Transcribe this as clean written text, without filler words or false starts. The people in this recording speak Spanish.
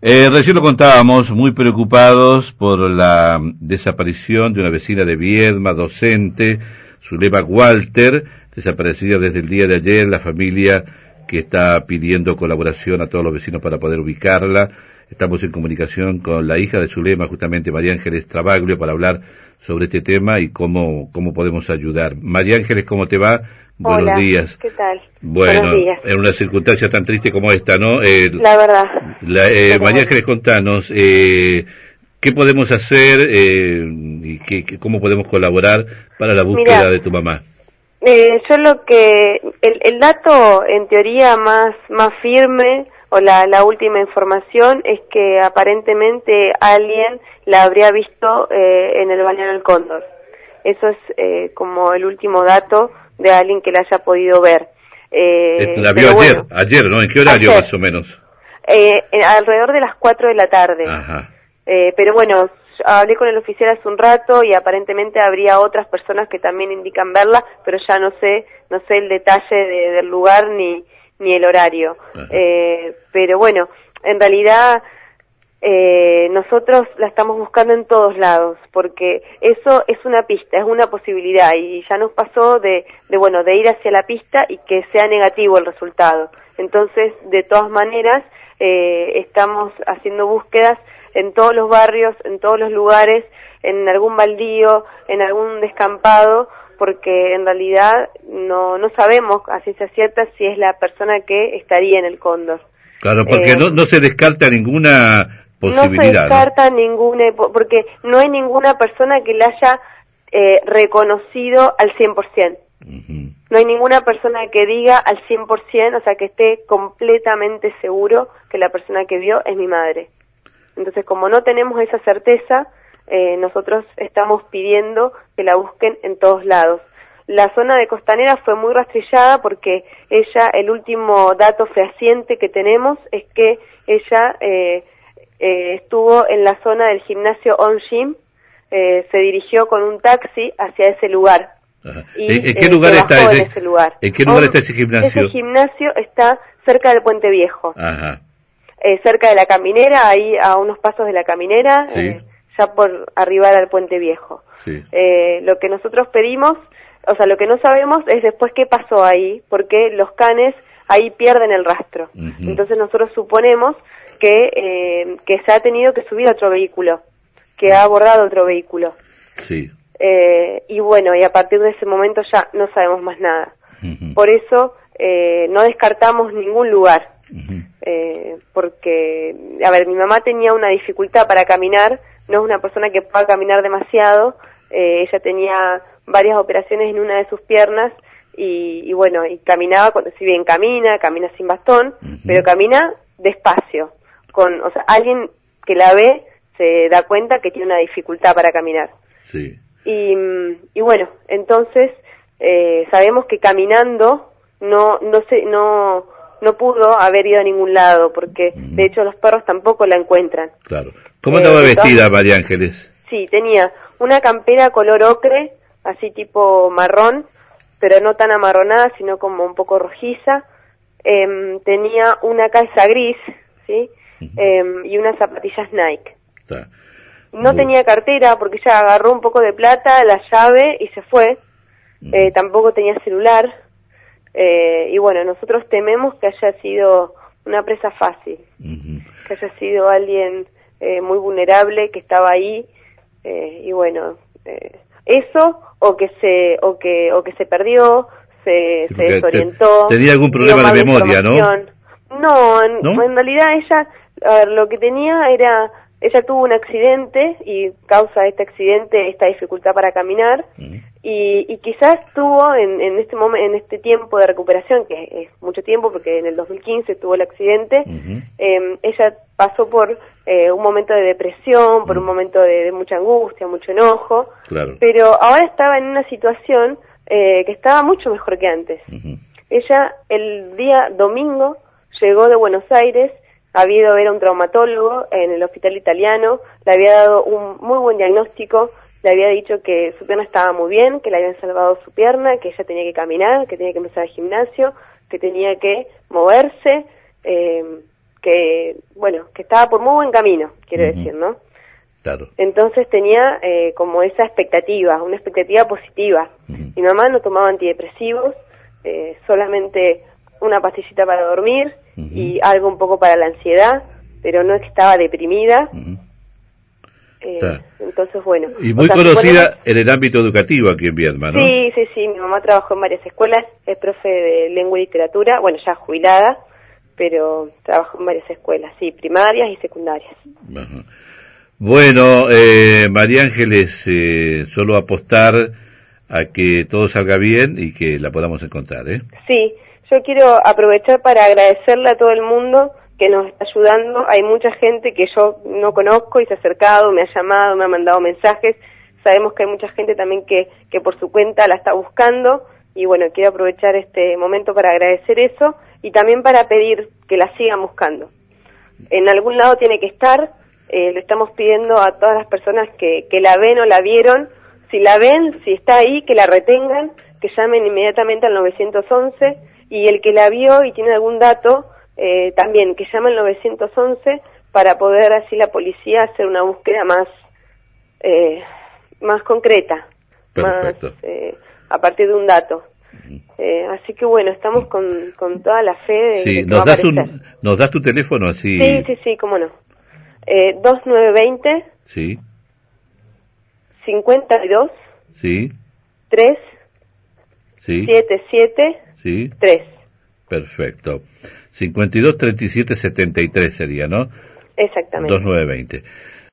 Recién lo contábamos, muy preocupados por la desaparición de una vecina de Viedma, docente, Zulema Walter, desaparecida desde el día de ayer. La familia que está pidiendo colaboración a todos los vecinos para poder ubicarla. Estamos en comunicación con la hija de Zulema, justamente María Ángeles Travaglio, para hablar sobre este tema y cómo podemos ayudar. María Ángeles, ¿cómo te va? Buenos Hola, días. ¿qué tal? Bueno, Buenos días. en una circunstancia tan triste como esta, ¿no? La verdad. María Ángeles, contanos, ¿qué podemos hacer y cómo podemos colaborar para la búsqueda de tu mamá? Yo lo que, el dato en teoría más firme, o la última información, es que aparentemente alguien la habría visto en el balneario El Cóndor. Eso es como el último dato de alguien que la haya podido ver. La vio ayer, ¿no? ¿En qué horario ayer, más o menos? Alrededor de las 4 de la tarde. Ajá. Pero bueno, hablé con el oficial hace un rato y aparentemente habría otras personas que también indican verla, pero ya no sé el detalle del lugar ni el horario. Pero bueno, en realidad nosotros la estamos buscando en todos lados, porque eso es una pista, es una posibilidad, y ya nos pasó de ir hacia la pista y que sea negativo el resultado. Entonces, de todas maneras, estamos haciendo búsquedas en todos los barrios, en todos los lugares, en algún baldío, en algún descampado, porque en realidad no sabemos a ciencia cierta si es la persona que estaría en el Cóndor. Claro, porque no se descarta ninguna posibilidad. No se descarta ninguna, porque no hay ninguna persona que la haya reconocido al 100%. Uh-huh. No hay ninguna persona que diga al 100%, o sea, que esté completamente seguro que la persona que vio es mi madre. Entonces, como no tenemos esa certeza, nosotros estamos pidiendo que la busquen en todos lados. La zona de Costanera fue muy rastrillada porque ella, el último dato fehaciente que tenemos es que ella estuvo en la zona del gimnasio On Gym, se dirigió con un taxi hacia ese lugar. Y, ¿En qué lugar está ese? En ese lugar. ¿En qué lugar está ese gimnasio? Ese gimnasio está cerca del Puente Viejo. Ajá. Cerca de la Caminera, ahí a unos pasos de la Caminera, sí. Ya por arribar al Puente Viejo. Sí. Lo que nosotros pedimos, o sea, lo que no sabemos es después qué pasó ahí, porque los canes ahí pierden el rastro. Uh-huh. Entonces nosotros suponemos que se ha tenido que subir a otro vehículo, que ha abordado otro vehículo. Sí. Y bueno, y a partir de ese momento ya no sabemos más nada. Uh-huh. Por eso no descartamos ningún lugar. Uh-huh. Porque, a ver, mi mamá tenía una dificultad para caminar, no es una persona que pueda caminar demasiado, ella tenía varias operaciones en una de sus piernas y bueno, y caminaba, si bien camina sin bastón, uh-huh. Pero camina despacio, o sea, alguien que la ve se da cuenta que tiene una dificultad para caminar. Sí. Y bueno, entonces sabemos que caminando no pudo haber ido a ningún lado, porque de hecho los perros tampoco la encuentran. Claro. ¿Cómo estaba vestida, María Ángeles? Sí, tenía una campera color ocre, así tipo marrón, pero no tan amarronada, sino como un poco rojiza. Tenía una calza gris, ¿sí? Uh-huh. Y unas zapatillas Nike. No tenía cartera porque ella agarró un poco de plata, la llave y se fue. Uh-huh. Tampoco tenía celular. Y bueno, nosotros tememos que haya sido una presa fácil, uh-huh. Que haya sido alguien muy vulnerable que estaba ahí, y bueno, eso o que se perdió, se desorientó. ¿Tenía algún problema de memoria, no? No, en realidad ella, a ver, lo que tenía era, ella tuvo un accidente y causa de este accidente esta dificultad para caminar. Uh-huh. Y quizás tuvo en este tiempo de recuperación, que es mucho tiempo porque en el 2015 tuvo el accidente, uh-huh. Ella pasó por un momento de depresión, por un momento de mucha angustia, mucho enojo, claro. Pero ahora estaba en una situación que estaba mucho mejor que antes. Uh-huh. Ella el día domingo llegó de Buenos Aires, había ido a ver a un traumatólogo en el hospital italiano, le había dado un muy buen diagnóstico, le había dicho que su pierna estaba muy bien, que le habían salvado su pierna, que ella tenía que caminar, que tenía que empezar al gimnasio, que tenía que moverse, que que estaba por muy buen camino, quiero decir, ¿no? Claro. Entonces tenía como esa expectativa, una expectativa positiva. Mi mamá no tomaba antidepresivos, solamente una pastillita para dormir y algo un poco para la ansiedad, pero no es que estaba deprimida. Entonces, bueno. Y muy conocida en el ámbito educativo aquí en Viedma, ¿no? Sí, mi mamá trabajó en varias escuelas, es profe de lengua y literatura, bueno, ya jubilada, pero trabajó en varias escuelas, sí, primarias y secundarias. Ajá. Bueno, María Ángeles, solo apostar a que todo salga bien y que la podamos encontrar, ¿eh? Sí, yo quiero aprovechar para agradecerle a todo el mundo que nos está ayudando. Hay mucha gente que yo no conozco y se ha acercado, me ha llamado, me ha mandado mensajes. Sabemos que hay mucha gente también que por su cuenta la está buscando y bueno, quiero aprovechar este momento para agradecer eso y también para pedir que la sigan buscando. En algún lado tiene que estar, le estamos pidiendo a todas las personas que la ven o la vieron, si la ven, si está ahí, que la retengan, que llamen inmediatamente al 911 y el que la vio y tiene algún dato, también que llame al 911 para poder así la policía hacer una búsqueda más concreta, Perfecto. más a partir de un dato. Así que bueno, estamos con toda la fe de sí, que nos das tu teléfono así. Sí, cómo no. 2920 sí 52 sí 3 sí 77 sí 3. Perfecto. 52 37 73 sería, ¿no? Exactamente. 2920.